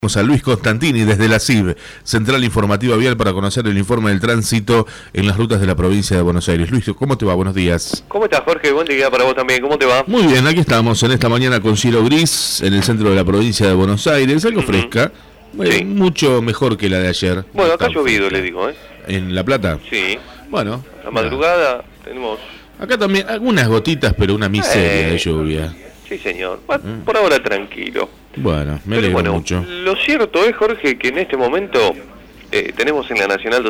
Vamos a Luis Constantini desde la CIB, Central Informativa Vial, para conocer el informe del tránsito en las rutas de la provincia de Buenos Aires. Luis, ¿cómo te va? Buenos días. ¿Cómo estás, Jorge? Buen día para vos también. ¿Cómo te va? Muy bien, aquí estamos en esta mañana con cielo gris en el centro de la provincia de Buenos Aires, algo fresca, Sí. mucho mejor que la de ayer. Bueno, acá ha Está llovido, fresca. le digo, ¿eh? ¿En La Plata? Sí. Bueno. La madrugada tenemos... Acá también algunas gotitas, pero una miseria de lluvia. Sí, señor. Por ahora tranquilo. Bueno, me Pero alegro bueno, mucho. lo cierto es, Jorge, que en este momento tenemos en la Nacional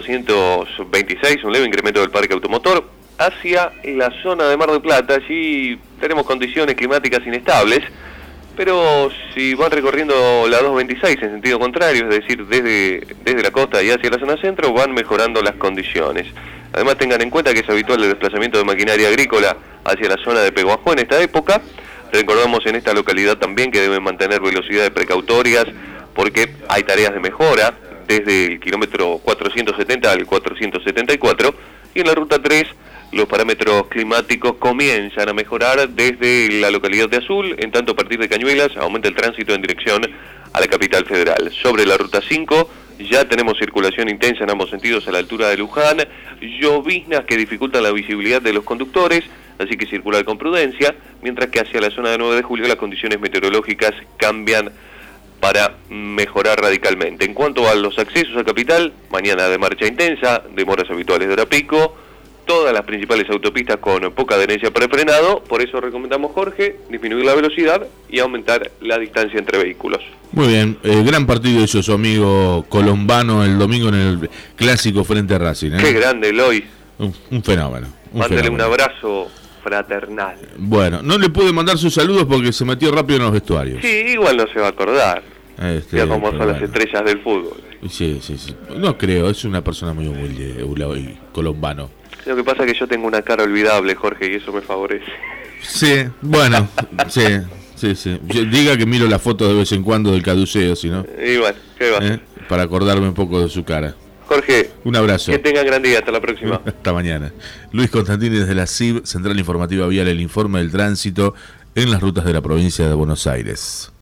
226 un leve incremento del parque automotor hacia la zona de Mar del Plata. Allí tenemos condiciones climáticas inestables, pero si van recorriendo la 226 en sentido contrario, es decir, desde la costa y hacia la zona centro, van mejorando las condiciones. Además, tengan en cuenta que es habitual el desplazamiento de maquinaria agrícola hacia la zona de Peguajó en esta época. Recordamos en esta localidad también que deben mantener velocidades precautorias porque hay tareas de mejora desde el kilómetro 470 al 474 y en la ruta 3 los parámetros climáticos comienzan a mejorar desde la localidad de Azul, en tanto a partir de Cañuelas aumenta el tránsito en dirección a la capital federal. Sobre la ruta 5 ya tenemos circulación intensa en ambos sentidos a la altura de Luján, lloviznas que dificultan la visibilidad de los conductores, así que circular con prudencia, mientras que hacia la zona de 9 de julio las condiciones meteorológicas cambian para mejorar radicalmente. En cuanto a los accesos a capital, mañana de marcha intensa, demoras habituales de hora pico, todas las principales autopistas con poca adherencia para el frenado, por eso recomendamos, Jorge, disminuir la velocidad y aumentar la distancia entre vehículos. Muy bien, gran partido hizo su amigo Colombano el domingo en el clásico frente a Racing. Qué grande, Eloy. Un fenómeno. Mándale un fenómeno. abrazo fraternal. Bueno, no le pude mandar sus saludos porque se metió rápido en los vestuarios. Sí, igual no se va a acordar. Ya como son pero las estrellas del fútbol. Sí. No creo, es una persona muy humilde, Eulabio Colombano. Lo que pasa es que yo tengo una cara olvidable, Jorge, y eso me favorece. Sí, bueno, sí. Yo diga que miro la foto de vez en cuando del caduceo, si no, Y bueno, ¿qué va a hacer? para acordarme un poco de su cara. Jorge, Un abrazo. que tengan gran día. Hasta la próxima. Hasta mañana. Luis Constantini desde la CIB, Central Informativa Vial, el informe del tránsito en las rutas de la provincia de Buenos Aires.